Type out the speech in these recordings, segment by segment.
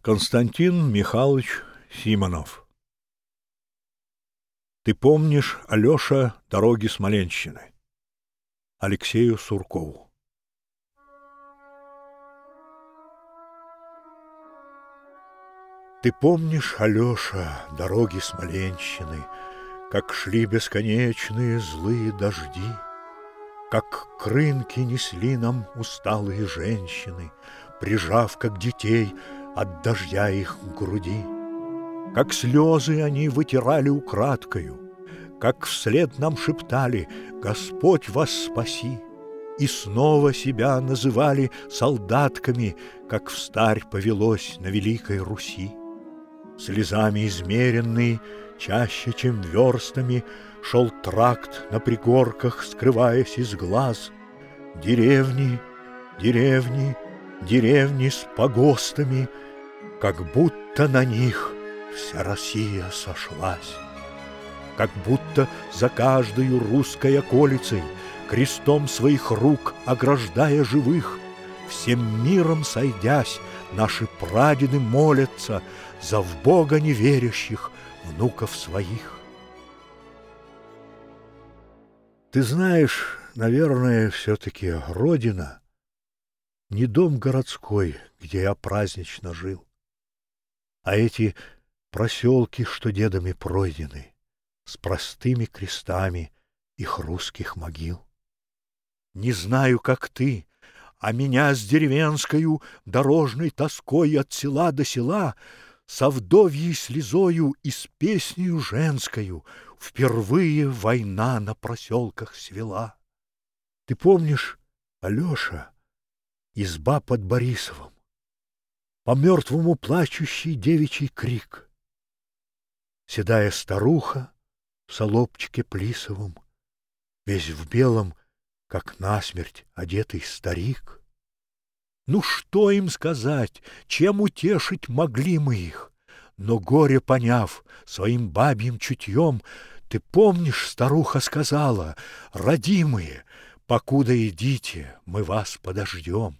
Константин Михайлович Симонов. Ты помнишь, Алеша, дороги Смоленщины? Алексею Суркову. Ты помнишь, Алеша, дороги Смоленщины, как шли бесконечные злые дожди, как к рынке несли нам усталые женщины, прижав, как детей, от дождя их к груди, как слезы они вытирали украдкою, как вслед нам шептали: «Господь вас спаси!» И снова себя называли солдатками, как встарь повелось на Великой Руси. Слезами измеренный, чаще, чем верстами, шел тракт на пригорках, скрываясь из глаз. Деревни, деревни, деревни с погостами, как будто на них вся Россия сошлась. Как будто за каждою русской околицей, крестом своих рук ограждая живых, всем миром сойдясь, наши прадеды молятся за в Бога неверящих внуков своих. Ты знаешь, наверное, все-таки родина не дом городской, где я празднично жил, а эти проселки, что дедами пройдены, с простыми крестами их русских могил. Не знаю, как ты, а меня с деревенскою дорожной тоской от села до села, со вдовьей слезою и с песнею женскою впервые война на проселках свела. Ты помнишь, Алеша, изба под Борисовым, по мертвому плачущий девичий крик, седая старуха в солопчике плисовом, весь в белом, как насмерть одетый старик? Ну что им сказать, чем утешить могли мы их? Но горе поняв своим бабьим чутьем, ты помнишь, старуха сказала: «Родимые, покуда идите, мы вас подождем».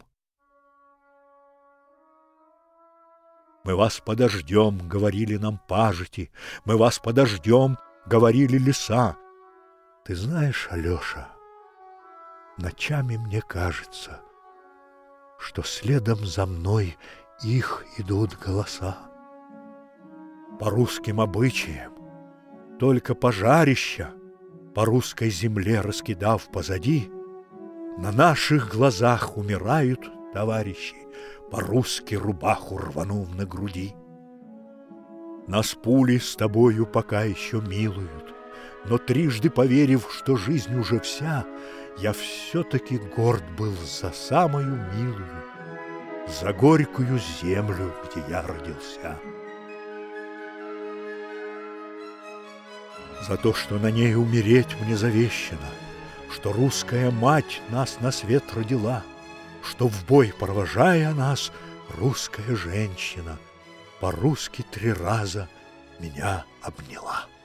«Мы вас подождем», — говорили нам пажити, «мы вас подождем», — говорили леса. Ты знаешь, Алеша, ночами мне кажется, что следом за мной их идут голоса. По русским обычаям, только пожарища, по русской земле раскидав позади, на наших глазах умирают товарищи, по-русски рубаху рванув на груди. Нас пули с тобою пока еще милуют, но трижды поверив, что жизнь уже вся, я все-таки горд был за самую милую, за горькую землю, где я родился. За то, что на ней умереть мне завещано, что русская мать нас на свет родила, что в бой провожая нас, русская женщина по-русски 3 раза меня обняла.